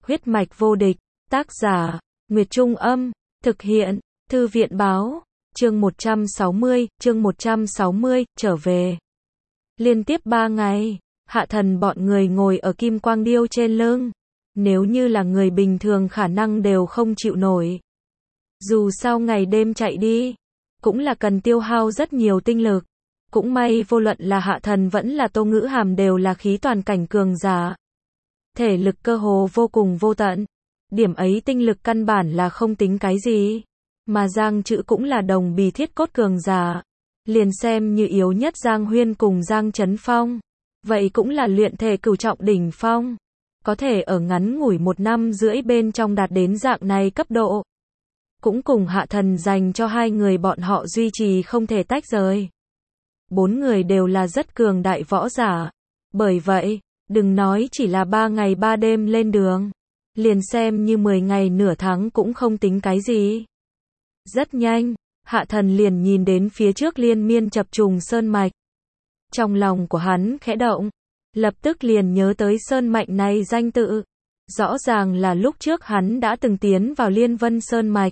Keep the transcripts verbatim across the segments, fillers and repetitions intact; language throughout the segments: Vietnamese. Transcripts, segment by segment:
Huyết mạch vô địch, tác giả, Nguyệt Trung Âm, thực hiện, Thư viện Báo, chương một trăm sáu mươi, chương một trăm sáu mươi, trở về. Liên tiếp ba ngày, Hạ Thần bọn người ngồi ở kim quang điêu trên lưng. Nếu như là người bình thường khả năng đều không chịu nổi. Dù sao ngày đêm chạy đi, cũng là cần tiêu hao rất nhiều tinh lực. Cũng may vô luận là Hạ Thần vẫn là Tô Ngữ Hàm đều là khí toàn cảnh cường giả. Thể lực cơ hồ vô cùng vô tận. Điểm ấy tinh lực căn bản là không tính cái gì. Mà Giang Trữ cũng là đồng bì thiết cốt cường giả. Liền xem như yếu nhất Giang Huyên cùng Giang Trấn Phong. Vậy cũng là luyện thể cửu trọng đỉnh phong. Có thể ở ngắn ngủi một năm rưỡi bên trong đạt đến dạng này cấp độ. Cũng cùng Hạ Thần dành cho hai người bọn họ duy trì không thể tách rời. Bốn người đều là rất cường đại võ giả. Bởi vậy, đừng nói chỉ là ba ngày ba đêm lên đường. Liền xem như mười ngày nửa tháng cũng không tính cái gì. Rất nhanh, Hạ Thần liền nhìn đến phía trước liên miên chập trùng sơn mạch. Trong lòng của hắn khẽ động, lập tức liền nhớ tới sơn mạch này danh tự. Rõ ràng là lúc trước hắn đã từng tiến vào Liên Vân Sơn mạch.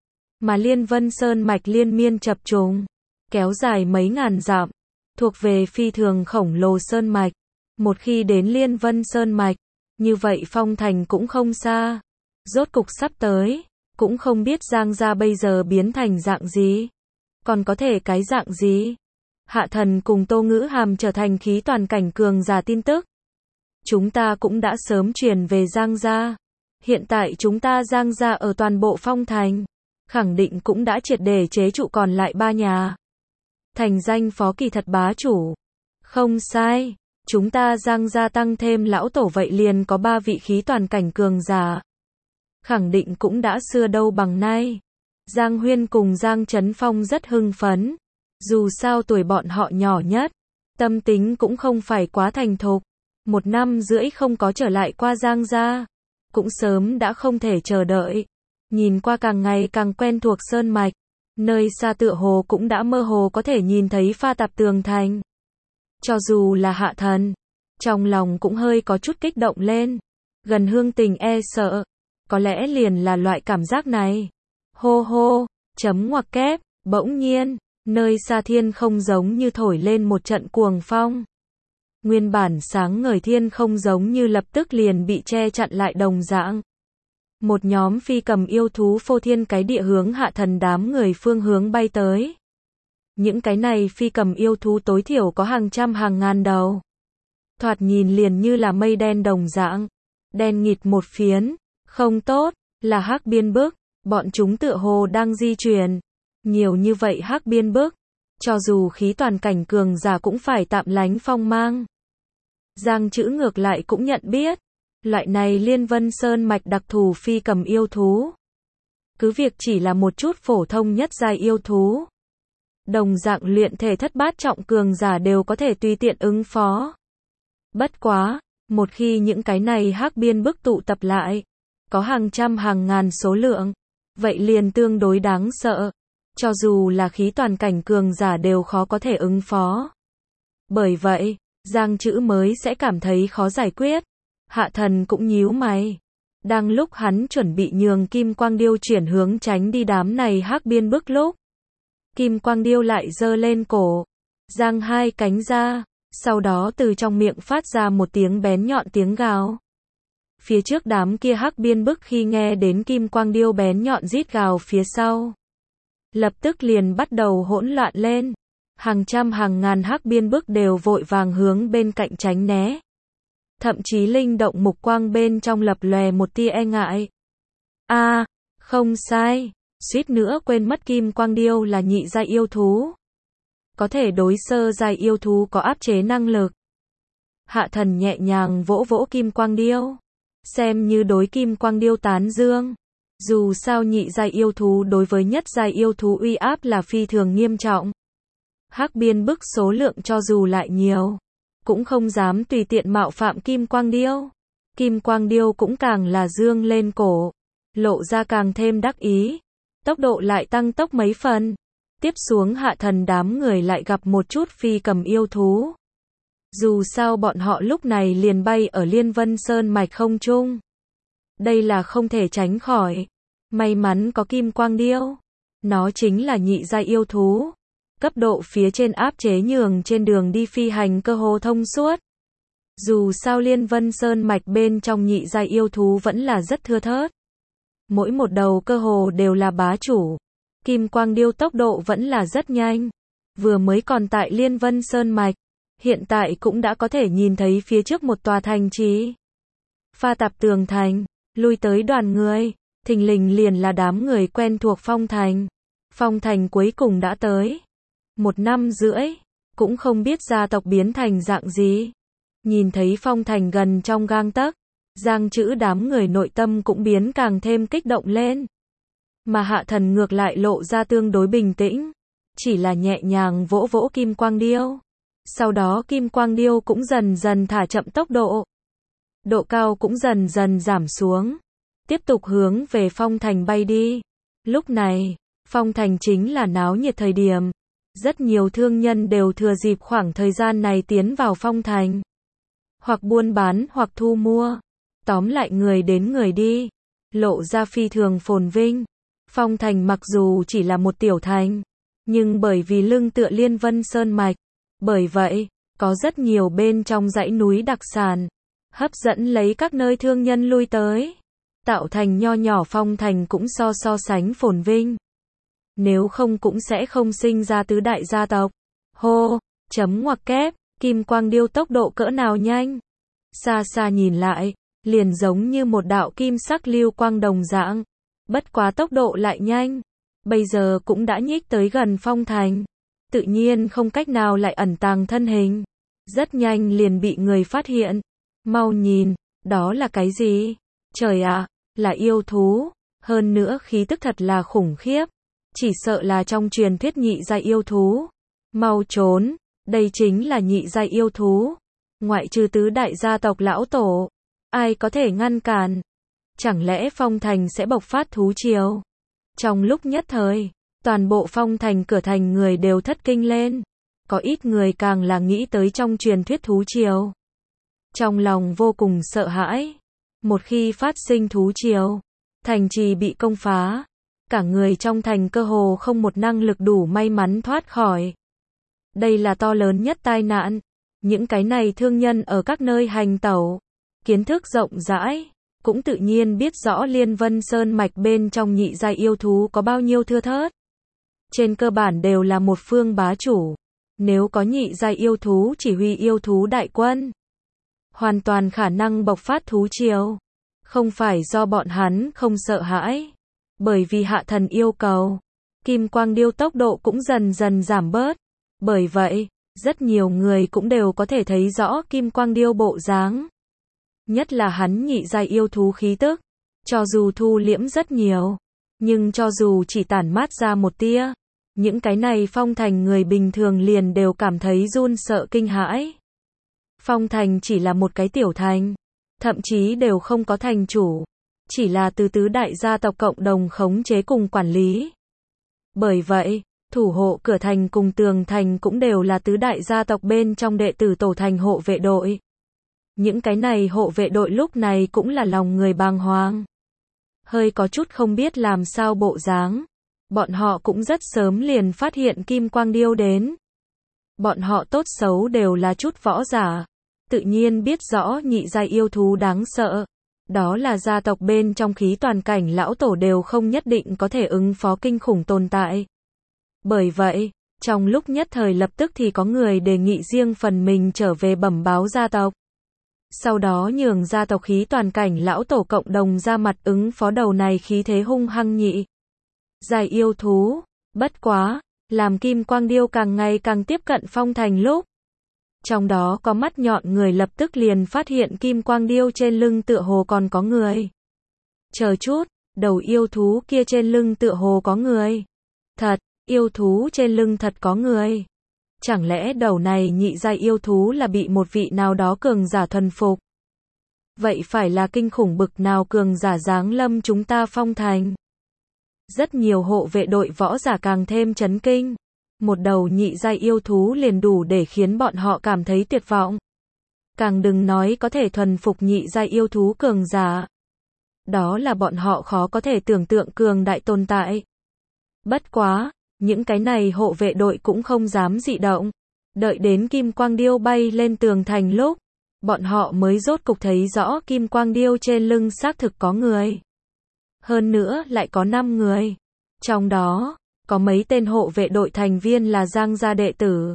Mà Liên Vân Sơn mạch liên miên chập trùng, kéo dài mấy ngàn dặm, thuộc về phi thường khổng lồ sơn mạch. Một khi đến Liên Vân Sơn mạch, như vậy phong thành cũng không xa. Rốt cục sắp tới, cũng không biết Giang gia bây giờ biến thành dạng gì. Còn có thể cái dạng gì? Hạ Thần cùng Tô Ngữ Hàm trở thành khí toàn cảnh cường giả tin tức. Chúng ta cũng đã sớm truyền về Giang gia. Hiện tại chúng ta Giang gia ở toàn bộ phong thành, khẳng định cũng đã triệt để chế trụ còn lại ba nhà. Thành danh phó kỳ thật bá chủ. Không sai, chúng ta Giang gia tăng thêm lão tổ vậy liền có ba vị khí toàn cảnh cường giả. Khẳng định cũng đã xưa đâu bằng nay. Giang Huyên cùng Giang Trấn Phong rất hưng phấn. Dù sao tuổi bọn họ nhỏ nhất, tâm tính cũng không phải quá thành thục. Một năm rưỡi không có trở lại qua Giang gia, cũng sớm đã không thể chờ đợi. Nhìn qua càng ngày càng quen thuộc sơn mạch, nơi xa tựa hồ cũng đã mơ hồ có thể nhìn thấy pha tạp tường thành. Cho dù là Hạ Thần, trong lòng cũng hơi có chút kích động lên. Gần hương tình e sợ, có lẽ liền là loại cảm giác này. Hô hô, chấm ngoặc kép, bỗng nhiên, nơi xa thiên không giống như thổi lên một trận cuồng phong. Nguyên bản sáng ngời thiên không giống như lập tức liền bị che chặn lại đồng dạng. Một nhóm phi cầm yêu thú phô thiên cái địa hướng Hạ Thần đám người phương hướng bay tới. Những cái này phi cầm yêu thú tối thiểu có hàng trăm hàng ngàn đầu. Thoạt nhìn liền như là mây đen đồng dạng. Đen nghịt một phiến. Không tốt, là hắc biên bức. Bọn chúng tựa hồ đang di chuyển. Nhiều như vậy hắc biên bức. Cho dù khí toàn cảnh cường giả cũng phải tạm lánh phong mang. Giang Trữ ngược lại cũng nhận biết. Loại này Liên Vân Sơn mạch đặc thù phi cầm yêu thú. Cứ việc chỉ là một chút phổ thông nhất giai yêu thú. Đồng dạng luyện thể thất bát trọng cường giả đều có thể tùy tiện ứng phó. Bất quá, một khi những cái này hắc biên bức tụ tập lại, có hàng trăm hàng ngàn số lượng, vậy liền tương đối đáng sợ. Cho dù là khí toàn cảnh cường giả đều khó có thể ứng phó. Bởi vậy, Giang Trữ mới sẽ cảm thấy khó giải quyết. Hạ Thần cũng nhíu mày. Đang lúc hắn chuẩn bị nhường Kim Quang Điêu chuyển hướng tránh đi đám này hắc biên bức lúc. Kim Quang Điêu lại giơ lên cổ. Giang hai cánh ra. Sau đó từ trong miệng phát ra một tiếng bén nhọn tiếng gào. Phía trước đám kia hắc biên bức khi nghe đến Kim Quang Điêu bén nhọn rít gào phía sau. Lập tức liền bắt đầu hỗn loạn lên. Hàng trăm hàng ngàn hắc biên bức đều vội vàng hướng bên cạnh tránh né. Thậm chí linh động mục quang bên trong lập lòe một tia e ngại. A, à, không sai, suýt nữa quên mất Kim Quang Điêu là nhị giai yêu thú. Có thể đối sơ giai yêu thú có áp chế năng lực. Hạ Thần nhẹ nhàng vỗ vỗ Kim Quang Điêu. Xem như đối Kim Quang Điêu tán dương. Dù sao nhị giai yêu thú đối với nhất giai yêu thú uy áp là phi thường nghiêm trọng. Hắc biên bức số lượng cho dù lại nhiều, cũng không dám tùy tiện mạo phạm Kim Quang Điêu. Kim Quang Điêu cũng càng là dương lên cổ, lộ ra càng thêm đắc ý. Tốc độ lại tăng tốc mấy phần. Tiếp xuống Hạ Thần đám người lại gặp một chút phi cầm yêu thú. Dù sao bọn họ lúc này liền bay ở Liên Vân Sơn mạch không trung. Đây là không thể tránh khỏi. May mắn có kim quang điêu. Nó chính là nhị giai yêu thú. Cấp độ phía trên áp chế nhường trên đường đi phi hành cơ hồ thông suốt. Dù sao Liên Vân Sơn mạch bên trong nhị giai yêu thú vẫn là rất thưa thớt. Mỗi một đầu cơ hồ đều là bá chủ. Kim quang điêu tốc độ vẫn là rất nhanh. Vừa mới còn tại Liên Vân Sơn mạch, hiện tại cũng đã có thể nhìn thấy phía trước một tòa thành trì. Pha tạp tường thành, lui tới đoàn người, thình lình liền là đám người quen thuộc Phong Thành. Phong Thành cuối cùng đã tới. Một năm rưỡi, cũng không biết gia tộc biến thành dạng gì. Nhìn thấy Phong Thành gần trong gang tấc, Giang Trữ đám người nội tâm cũng biến càng thêm kích động lên. Mà Hạ Thần ngược lại lộ ra tương đối bình tĩnh, chỉ là nhẹ nhàng vỗ vỗ kim quang điêu. Sau đó kim quang điêu cũng dần dần thả chậm tốc độ. Độ cao cũng dần dần giảm xuống. Tiếp tục hướng về Phong Thành bay đi. Lúc này, Phong Thành chính là náo nhiệt thời điểm. Rất nhiều thương nhân đều thừa dịp khoảng thời gian này tiến vào Phong Thành. Hoặc buôn bán hoặc thu mua. Tóm lại người đến người đi. Lộ ra phi thường phồn vinh. Phong Thành mặc dù chỉ là một tiểu thành, nhưng bởi vì lưng tựa Liên Vân Sơn mạch, bởi vậy, có rất nhiều bên trong dãy núi đặc sản, hấp dẫn lấy các nơi thương nhân lui tới, tạo thành nho nhỏ Phong Thành cũng so so sánh phồn vinh. Nếu không cũng sẽ không sinh ra tứ đại gia tộc. Hô, chấm ngoặc kép, kim quang điêu tốc độ cỡ nào nhanh. Xa xa nhìn lại, liền giống như một đạo kim sắc lưu quang đồng dạng. Bất quá tốc độ lại nhanh. Bây giờ cũng đã nhích tới gần Phong Thành. Tự nhiên không cách nào lại ẩn tàng thân hình. Rất nhanh liền bị người phát hiện. Mau nhìn, đó là cái gì? Trời ạ, là yêu thú. Hơn nữa khí tức thật là khủng khiếp. Chỉ sợ là trong truyền thuyết nhị giai yêu thú. Mau trốn, đây chính là nhị giai yêu thú. Ngoại trừ tứ đại gia tộc lão tổ, ai có thể ngăn cản? Chẳng lẽ Phong Thành sẽ bộc phát thú triều? Trong lúc nhất thời, toàn bộ Phong Thành cửa thành người đều thất kinh lên. Có ít người càng là nghĩ tới trong truyền thuyết thú triều. Trong lòng vô cùng sợ hãi. Một khi phát sinh thú triều, thành trì bị công phá, cả người trong thành cơ hồ không một năng lực đủ may mắn thoát khỏi. Đây là to lớn nhất tai nạn. Những cái này thương nhân ở các nơi hành tẩu, kiến thức rộng rãi, cũng tự nhiên biết rõ Liên Vân Sơn mạch bên trong nhị giai yêu thú có bao nhiêu thưa thớt. Trên cơ bản đều là một phương bá chủ. Nếu có nhị giai yêu thú chỉ huy yêu thú đại quân, hoàn toàn khả năng bộc phát thú triều. Không phải do bọn hắn không sợ hãi, bởi vì Hạ Thần yêu cầu, kim quang điêu tốc độ cũng dần dần giảm bớt. Bởi vậy, rất nhiều người cũng đều có thể thấy rõ kim quang điêu bộ dáng. Nhất là hắn nhị giai yêu thú khí tức, cho dù thu liễm rất nhiều, nhưng cho dù chỉ tản mát ra một tia, những cái này Phong Thành người bình thường liền đều cảm thấy run sợ kinh hãi. Phong Thành chỉ là một cái tiểu thành, thậm chí đều không có thành chủ, chỉ là từ tứ đại gia tộc cộng đồng khống chế cùng quản lý. Bởi vậy, thủ hộ cửa thành cùng tường thành cũng đều là tứ đại gia tộc bên trong đệ tử tổ thành hộ vệ đội. Những cái này hộ vệ đội lúc này cũng là lòng người bàng hoàng. Hơi có chút không biết làm sao bộ dáng. Bọn họ cũng rất sớm liền phát hiện kim quang điêu đến. Bọn họ tốt xấu đều là chút võ giả. Tự nhiên biết rõ nhị giai yêu thú đáng sợ. Đó là gia tộc bên trong khí toàn cảnh lão tổ đều không nhất định có thể ứng phó kinh khủng tồn tại. Bởi vậy, trong lúc nhất thời lập tức thì có người đề nghị riêng phần mình trở về bẩm báo gia tộc. Sau đó nhường gia tộc khí toàn cảnh lão tổ cộng đồng ra mặt ứng phó đầu này khí thế hung hăng nhị giai yêu thú. Bất quá, làm kim quang điêu càng ngày càng tiếp cận Phong Thành lúc, trong đó có mắt nhọn người lập tức liền phát hiện kim quang điêu trên lưng tựa hồ còn có người. Chờ chút, đầu yêu thú kia trên lưng tựa hồ có người. Thật, yêu thú trên lưng thật có người. Chẳng lẽ đầu này nhị giai yêu thú là bị một vị nào đó cường giả thuần phục? Vậy phải là kinh khủng bực nào cường giả giáng lâm chúng ta Phong Thành? Rất nhiều hộ vệ đội võ giả càng thêm chấn kinh. Một đầu nhị giai yêu thú liền đủ để khiến bọn họ cảm thấy tuyệt vọng. Càng đừng nói có thể thuần phục nhị giai yêu thú cường giả. đó là bọn họ khó có thể tưởng tượng cường đại tồn tại. Bất quá, những cái này hộ vệ đội cũng không dám dị động. Đợi đến kim quang điêu bay lên tường thành lúc, bọn họ mới rốt cục thấy rõ kim quang điêu trên lưng xác thực có người. Hơn nữa lại có năm người. Trong đó, có mấy tên hộ vệ đội thành viên là Giang gia đệ tử.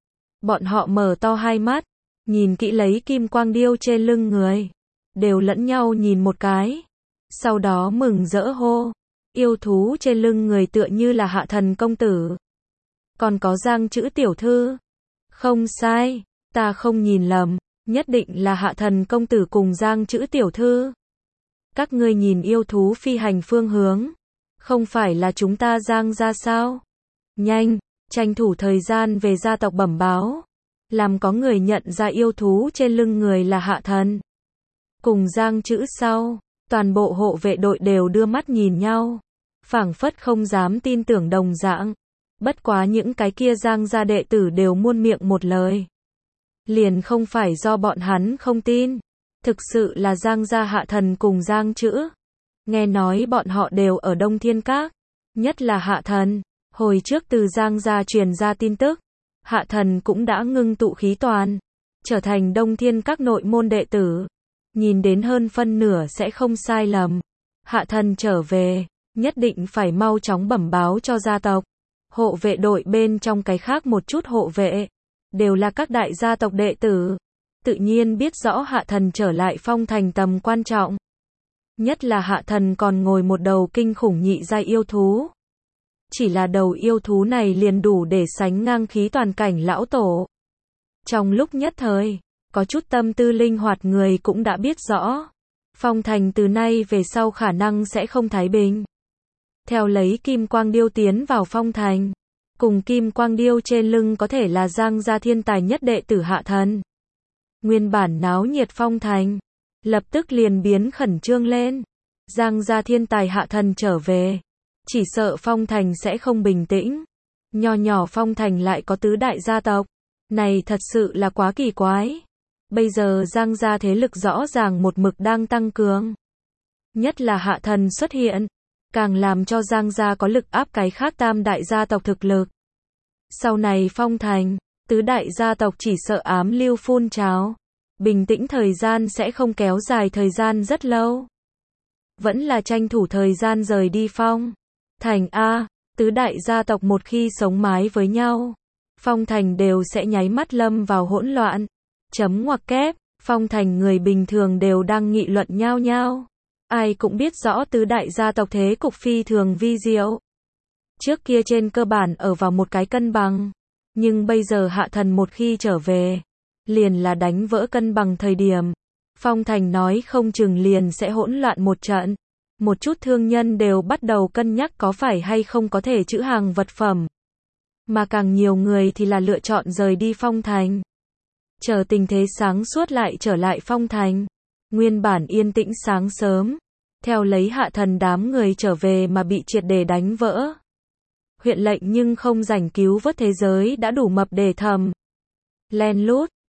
Bọn họ mở to hai mắt, nhìn kỹ lấy kim quang điêu trên lưng người. Đều lẫn nhau nhìn một cái. Sau đó mừng rỡ hô. Yêu thú trên lưng người tựa như là Hạ Thần công tử. Còn có Giang chữ tiểu thư. Không sai, ta không nhìn lầm, nhất định là Hạ Thần công tử cùng Giang chữ tiểu thư. Các ngươi nhìn yêu thú phi hành phương hướng. Không phải là chúng ta Giang gia sao? Nhanh, tranh thủ thời gian về gia tộc bẩm báo. Làm có người nhận ra yêu thú trên lưng người là Hạ Thần. Cùng Giang chữ sau, toàn bộ hộ vệ đội đều đưa mắt nhìn nhau. Phảng phất không dám tin tưởng đồng dạng. Bất quá những cái kia Giang gia đệ tử đều muôn miệng một lời. Liền không phải do bọn hắn không tin. Thực sự là Giang gia Hạ Thần cùng Giang chữ. Nghe nói bọn họ đều ở Đông Thiên Các. Nhất là Hạ Thần. Hồi trước từ Giang gia truyền ra tin tức. Hạ Thần cũng đã ngưng tụ khí toàn. Trở thành Đông Thiên Các nội môn đệ tử. Nhìn đến hơn phân nửa sẽ không sai lầm. Hạ Thần trở về. Nhất định phải mau chóng bẩm báo cho gia tộc. Hộ vệ đội bên trong cái khác một chút hộ vệ. Đều là các đại gia tộc đệ tử. Tự nhiên biết rõ Hạ Thần trở lại Phong Thành tầm quan trọng. Nhất là Hạ Thần còn ngồi một đầu kinh khủng nhị giai yêu thú. Chỉ là đầu yêu thú này liền đủ để sánh ngang khí toàn cảnh lão tổ. Trong lúc nhất thời, có chút tâm tư linh hoạt người cũng đã biết rõ. Phong Thành từ nay về sau khả năng sẽ không thái bình. Theo lấy kim quang điêu tiến vào Phong Thành. Cùng kim quang điêu trên lưng có thể là Giang gia thiên tài nhất đệ tử Hạ Thần. Nguyên bản náo nhiệt Phong Thành. Lập tức liền biến khẩn trương lên. Giang gia thiên tài Hạ Thần trở về. Chỉ sợ Phong Thành sẽ không bình tĩnh. Nho nhỏ Phong Thành lại có tứ đại gia tộc. Này thật sự là quá kỳ quái. Bây giờ Giang gia thế lực rõ ràng một mực đang tăng cường. Nhất là Hạ Thần xuất hiện. Càng làm cho Giang gia có lực áp cái khác tam đại gia tộc thực lực. Sau này Phong Thành, tứ đại gia tộc chỉ sợ ám lưu phun trào. Bình tĩnh thời gian sẽ không kéo dài thời gian rất lâu. Vẫn là tranh thủ thời gian rời đi Phong Thành A, tứ đại gia tộc một khi sống mái với nhau. Phong Thành đều sẽ nháy mắt lâm vào hỗn loạn. Chấm ngoặc kép, Phong Thành người bình thường đều đang nghị luận nhau nhau. Ai cũng biết rõ tứ đại gia tộc thế cục phi thường vi diệu. Trước kia trên cơ bản ở vào một cái cân bằng. Nhưng bây giờ Hạ Thần một khi trở về, liền là đánh vỡ cân bằng thời điểm. Phong Thành nói không chừng liền sẽ hỗn loạn một trận. Một chút thương nhân đều bắt đầu cân nhắc có phải hay không có thể trữ hàng vật phẩm. Mà càng nhiều người thì là lựa chọn rời đi Phong Thành. Chờ tình thế sáng suốt lại trở lại Phong Thành. Nguyên bản yên tĩnh sáng sớm. Theo lấy Hạ Thần đám người trở về mà bị triệt để đánh vỡ. Huyện lệnh nhưng không rảnh cứu vớt thế giới đã đủ mập để thầm. Len lút,